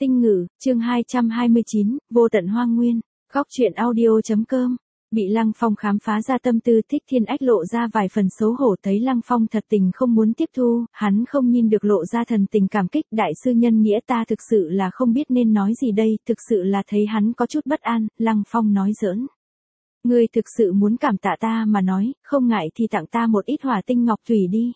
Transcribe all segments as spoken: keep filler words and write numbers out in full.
Tinh Ngữ, chương hai trăm hai mươi chín, Vô tận hoang nguyên, góc truyện audio.com. Bị Lăng Phong khám phá ra tâm tư Thích Thiên Ách lộ ra vài phần xấu hổ, thấy Lăng Phong thật tình không muốn tiếp thu, hắn không nhìn được lộ ra thần tình cảm kích. Đại sư nhân nghĩa, ta thực sự là không biết nên nói gì đây, thực sự là thấy hắn có chút bất an. Lăng Phong nói giỡn. Ngươi thực sự muốn cảm tạ ta mà nói, không ngại thì tặng ta một ít hỏa tinh ngọc thủy đi.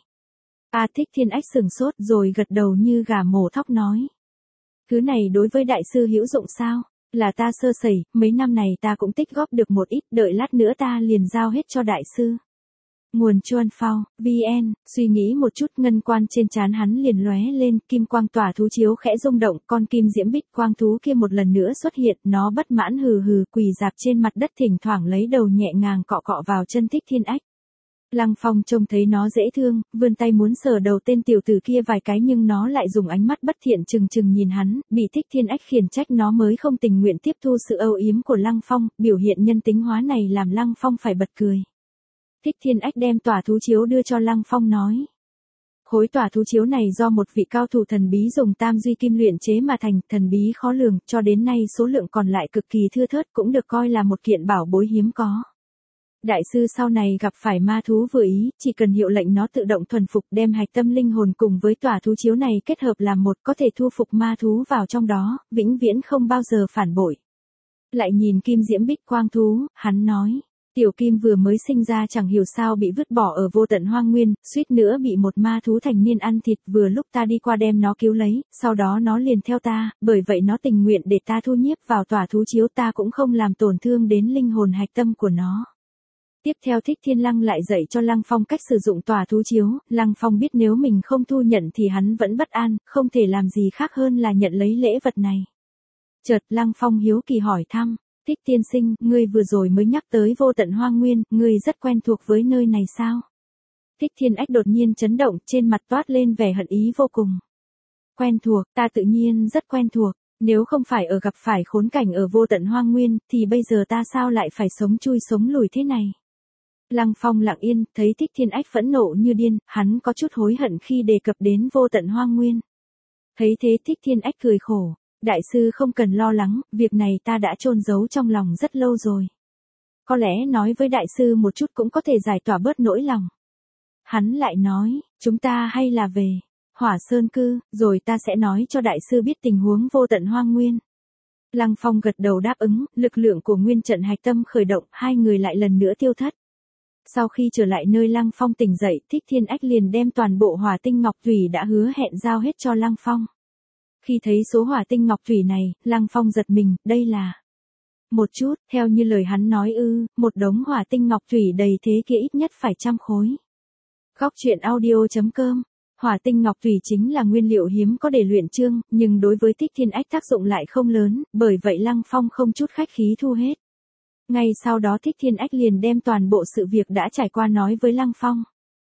A Thích Thiên Ách sừng sốt rồi gật đầu như gà mổ thóc nói. Thứ này đối với đại sư hữu dụng sao? Là ta sơ sẩy, mấy năm này ta cũng tích góp được một ít, đợi lát nữa ta liền giao hết cho đại sư. Nguồn Chuan Phao, vn, suy nghĩ một chút, ngân quan trên trán hắn liền lóe lên, kim quang tỏa thú chiếu khẽ rung động, con kim diễm bích quang thú kia một lần nữa xuất hiện, nó bất mãn hừ hừ quỳ dạp trên mặt đất, thỉnh thoảng lấy đầu nhẹ nhàng cọ cọ vào chân Thích Thiên Ách. Lăng Phong trông thấy nó dễ thương, vươn tay muốn sờ đầu tên tiểu tử kia vài cái, nhưng nó lại dùng ánh mắt bất thiện trừng trừng nhìn hắn, bị Thích Thiên Ách khiển trách nó mới không tình nguyện tiếp thu sự âu yếm của Lăng Phong, biểu hiện nhân tính hóa này làm Lăng Phong phải bật cười. Thích Thiên Ách đem tỏa thú chiếu đưa cho Lăng Phong nói. Khối tỏa thú chiếu này do một vị cao thủ thần bí dùng tam duy kim luyện chế mà thành, thần bí khó lường, cho đến nay số lượng còn lại cực kỳ thưa thớt, cũng được coi là một kiện bảo bối hiếm có. Đại sư sau này gặp phải ma thú vừa ý, chỉ cần hiệu lệnh nó tự động thuần phục, đem hạch tâm linh hồn cùng với tỏa thú chiếu này kết hợp làm một, có thể thu phục ma thú vào trong đó, vĩnh viễn không bao giờ phản bội. Lại nhìn kim diễm bích quang thú, hắn nói, tiểu kim vừa mới sinh ra chẳng hiểu sao bị vứt bỏ ở vô tận hoang nguyên, suýt nữa bị một ma thú thành niên ăn thịt, vừa lúc ta đi qua đem nó cứu lấy, sau đó nó liền theo ta, bởi vậy nó tình nguyện để ta thu nhiếp vào tỏa thú chiếu, ta cũng không làm tổn thương đến linh hồn hạch tâm của nó. Tiếp theo Thích Thiên Lăng lại dạy cho Lăng Phong cách sử dụng tỏa thú chiếu, Lăng Phong biết nếu mình không thu nhận thì hắn vẫn bất an, không thể làm gì khác hơn là nhận lấy lễ vật này. Chợt Lăng Phong hiếu kỳ hỏi thăm, Thích tiên sinh, ngươi vừa rồi mới nhắc tới vô tận hoang nguyên, ngươi rất quen thuộc với nơi này sao? Thích Thiên Ách đột nhiên chấn động, trên mặt toát lên vẻ hận ý vô cùng. Quen thuộc, ta tự nhiên rất quen thuộc. Nếu không phải ở gặp phải khốn cảnh ở vô tận hoang nguyên, thì bây giờ ta sao lại phải sống chui sống lùi thế này? Lăng Phong lặng yên, thấy Thích Thiên Ách phẫn nộ như điên, hắn có chút hối hận khi đề cập đến vô tận hoang nguyên. Thấy thế Thích Thiên Ách cười khổ, đại sư không cần lo lắng, việc này ta đã chôn giấu trong lòng rất lâu rồi. Có lẽ nói với đại sư một chút cũng có thể giải tỏa bớt nỗi lòng. Hắn lại nói, chúng ta hay là về Hỏa Sơn Cư, rồi ta sẽ nói cho đại sư biết tình huống vô tận hoang nguyên. Lăng Phong gật đầu đáp ứng, lực lượng của nguyên trận hạch tâm khởi động, hai người lại lần nữa tiêu thất. Sau khi trở lại nơi Lăng Phong tỉnh dậy, Thích Thiên Ách liền đem toàn bộ hỏa tinh ngọc thủy đã hứa hẹn giao hết cho Lăng Phong. Khi thấy số hỏa tinh ngọc thủy này, Lăng Phong giật mình, đây là một chút, theo như lời hắn nói ư, một đống hỏa tinh ngọc thủy đầy thế kia ít nhất phải trăm khối. Góc truyện audio.com. Hỏa tinh ngọc thủy chính là nguyên liệu hiếm có để luyện chương, nhưng đối với Thích Thiên Ách tác dụng lại không lớn, bởi vậy Lăng Phong không chút khách khí thu hết. Ngay sau đó Thích Thiên Ách liền đem toàn bộ sự việc đã trải qua nói với Lăng Phong.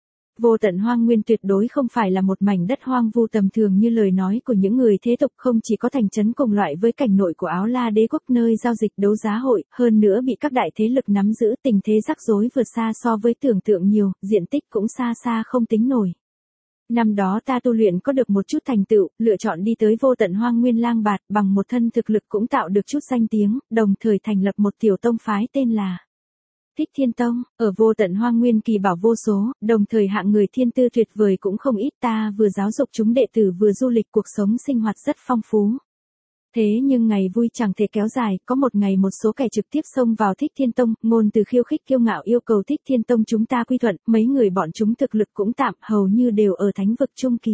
Vô tận hoang nguyên tuyệt đối không phải là một mảnh đất hoang vu tầm thường như lời nói của những người thế tục, không chỉ có thành trấn cùng loại với cảnh nội của Áo La Đế quốc nơi giao dịch đấu giá hội, hơn nữa bị các đại thế lực nắm giữ, tình thế rắc rối vượt xa so với tưởng tượng nhiều, diện tích cũng xa xa không tính nổi. Năm đó ta tu luyện có được một chút thành tựu, lựa chọn đi tới vô tận hoang nguyên lang bạt, bằng một thân thực lực cũng tạo được chút danh tiếng, đồng thời thành lập một tiểu tông phái tên là Thích Thiên Tông, ở vô tận hoang nguyên kỳ bảo vô số, đồng thời hạng người thiên tư tuyệt vời cũng không ít, ta vừa giáo dục chúng đệ tử vừa du lịch, cuộc sống sinh hoạt rất phong phú. Thế nhưng ngày vui chẳng thể kéo dài, có một ngày một số kẻ trực tiếp xông vào Thích Thiên Tông, ngôn từ khiêu khích kiêu ngạo yêu cầu Thích Thiên Tông chúng ta quy thuận, mấy người bọn chúng thực lực cũng tạm, hầu như đều ở thánh vực trung kỳ.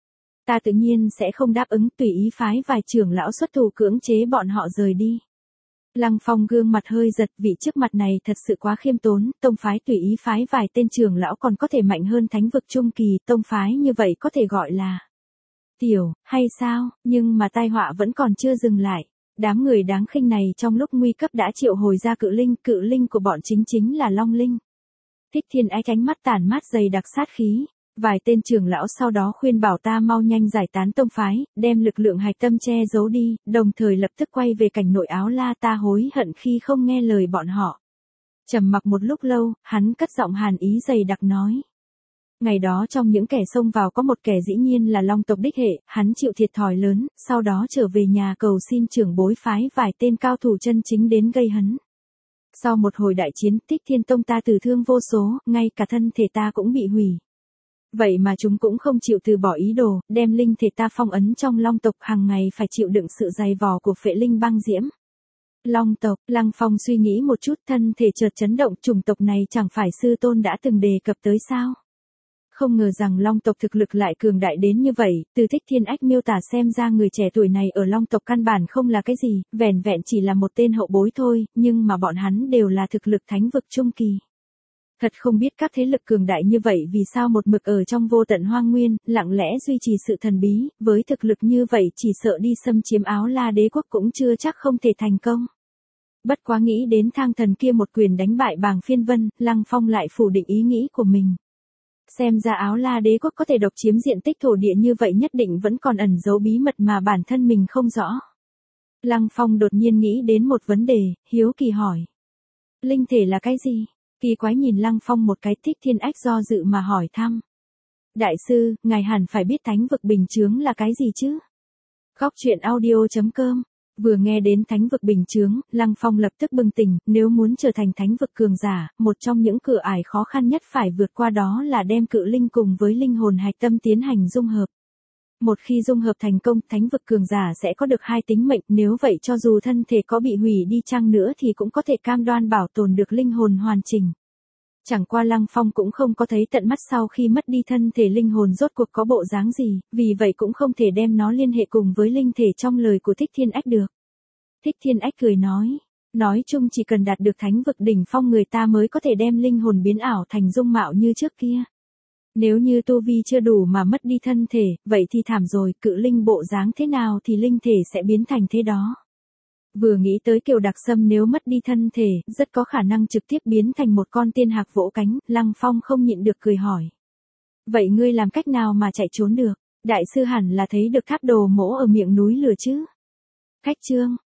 Ta tự nhiên sẽ không đáp ứng, tùy ý phái vài trưởng lão xuất thủ cưỡng chế bọn họ rời đi. Lăng Phong gương mặt hơi giật, vị trước mặt này thật sự quá khiêm tốn, tông phái tùy ý phái vài tên trưởng lão còn có thể mạnh hơn thánh vực trung kỳ, tông phái như vậy có thể gọi là tiểu, hay sao, nhưng mà tai họa vẫn còn chưa dừng lại. Đám người đáng khinh này trong lúc nguy cấp đã triệu hồi ra cự linh, cự linh của bọn chính chính là Long Linh. Thích Thiên Ách ánh mắt tản mát dày đặc sát khí. Vài tên trưởng lão sau đó khuyên bảo ta mau nhanh giải tán tông phái, đem lực lượng hạch tâm che giấu đi, đồng thời lập tức quay về cảnh nội Áo La, ta hối hận khi không nghe lời bọn họ. Trầm mặc một lúc lâu, hắn cất giọng hàn ý dày đặc nói. Ngày đó trong những kẻ xông vào có một kẻ dĩ nhiên là Long tộc đích hệ, hắn chịu thiệt thòi lớn, sau đó trở về nhà cầu xin trưởng bối phái vài tên cao thủ chân chính đến gây hấn. Sau một hồi đại chiến, Thích Thiên Tông ta tử thương vô số, ngay cả thân thể ta cũng bị hủy. Vậy mà chúng cũng không chịu từ bỏ ý đồ, đem linh thể ta phong ấn trong Long tộc, hàng ngày phải chịu đựng sự dày vò của phệ linh băng diễm. Long tộc, Lăng Phong suy nghĩ một chút, thân thể chợt chấn động, chủng tộc này chẳng phải sư tôn đã từng đề cập tới sao? Không ngờ rằng Long tộc thực lực lại cường đại đến như vậy, từ Thích Thiên Ách miêu tả xem ra người trẻ tuổi này ở Long tộc căn bản không là cái gì, vẻn vẹn chỉ là một tên hậu bối thôi, nhưng mà bọn hắn đều là thực lực thánh vực trung kỳ. Thật không biết các thế lực cường đại như vậy vì sao một mực ở trong vô tận hoang nguyên, lặng lẽ duy trì sự thần bí, với thực lực như vậy chỉ sợ đi xâm chiếm Áo La đế quốc cũng chưa chắc không thể thành công. Bất quá nghĩ đến thang thần kia một quyền đánh bại Bàng Phiên Vân, Lăng Phong lại phủ định ý nghĩ của mình. Xem ra Áo La đế quốc có thể độc chiếm diện tích thổ địa như vậy nhất định vẫn còn ẩn giấu bí mật mà bản thân mình không rõ. Lăng Phong đột nhiên nghĩ đến một vấn đề, hiếu kỳ hỏi. Linh thể là cái gì? Kỳ quái nhìn Lăng Phong một cái, Thích Thiên Ách do dự mà hỏi thăm. Đại sư, ngài hẳn phải biết thánh vực bình chướng là cái gì chứ? Góc truyện audio chấm com. Vừa nghe đến thánh vực bình chướng, Lăng Phong lập tức bừng tỉnh, nếu muốn trở thành thánh vực cường giả, một trong những cửa ải khó khăn nhất phải vượt qua đó là đem cự linh cùng với linh hồn hạch tâm tiến hành dung hợp. Một khi dung hợp thành công, thánh vực cường giả sẽ có được hai tính mệnh, nếu vậy cho dù thân thể có bị hủy đi chăng nữa thì cũng có thể cam đoan bảo tồn được linh hồn hoàn chỉnh. Chẳng qua Lăng Phong cũng không có thấy tận mắt sau khi mất đi thân thể linh hồn rốt cuộc có bộ dáng gì, vì vậy cũng không thể đem nó liên hệ cùng với linh thể trong lời của Thích Thiên Ách được. Thích Thiên Ách cười nói, nói chung chỉ cần đạt được thánh vực đỉnh phong người ta mới có thể đem linh hồn biến ảo thành dung mạo như trước kia. Nếu như tu vi chưa đủ mà mất đi thân thể, vậy thì thảm rồi, cự linh bộ dáng thế nào thì linh thể sẽ biến thành thế đó. Vừa nghĩ tới Kiều Đặc Sâm nếu mất đi thân thể, rất có khả năng trực tiếp biến thành một con tiên hạc vỗ cánh, Lăng Phong không nhịn được cười hỏi. Vậy ngươi làm cách nào mà chạy trốn được? Đại sư hẳn là thấy được tháp đồ mỗ ở miệng núi lửa chứ? Khách chương,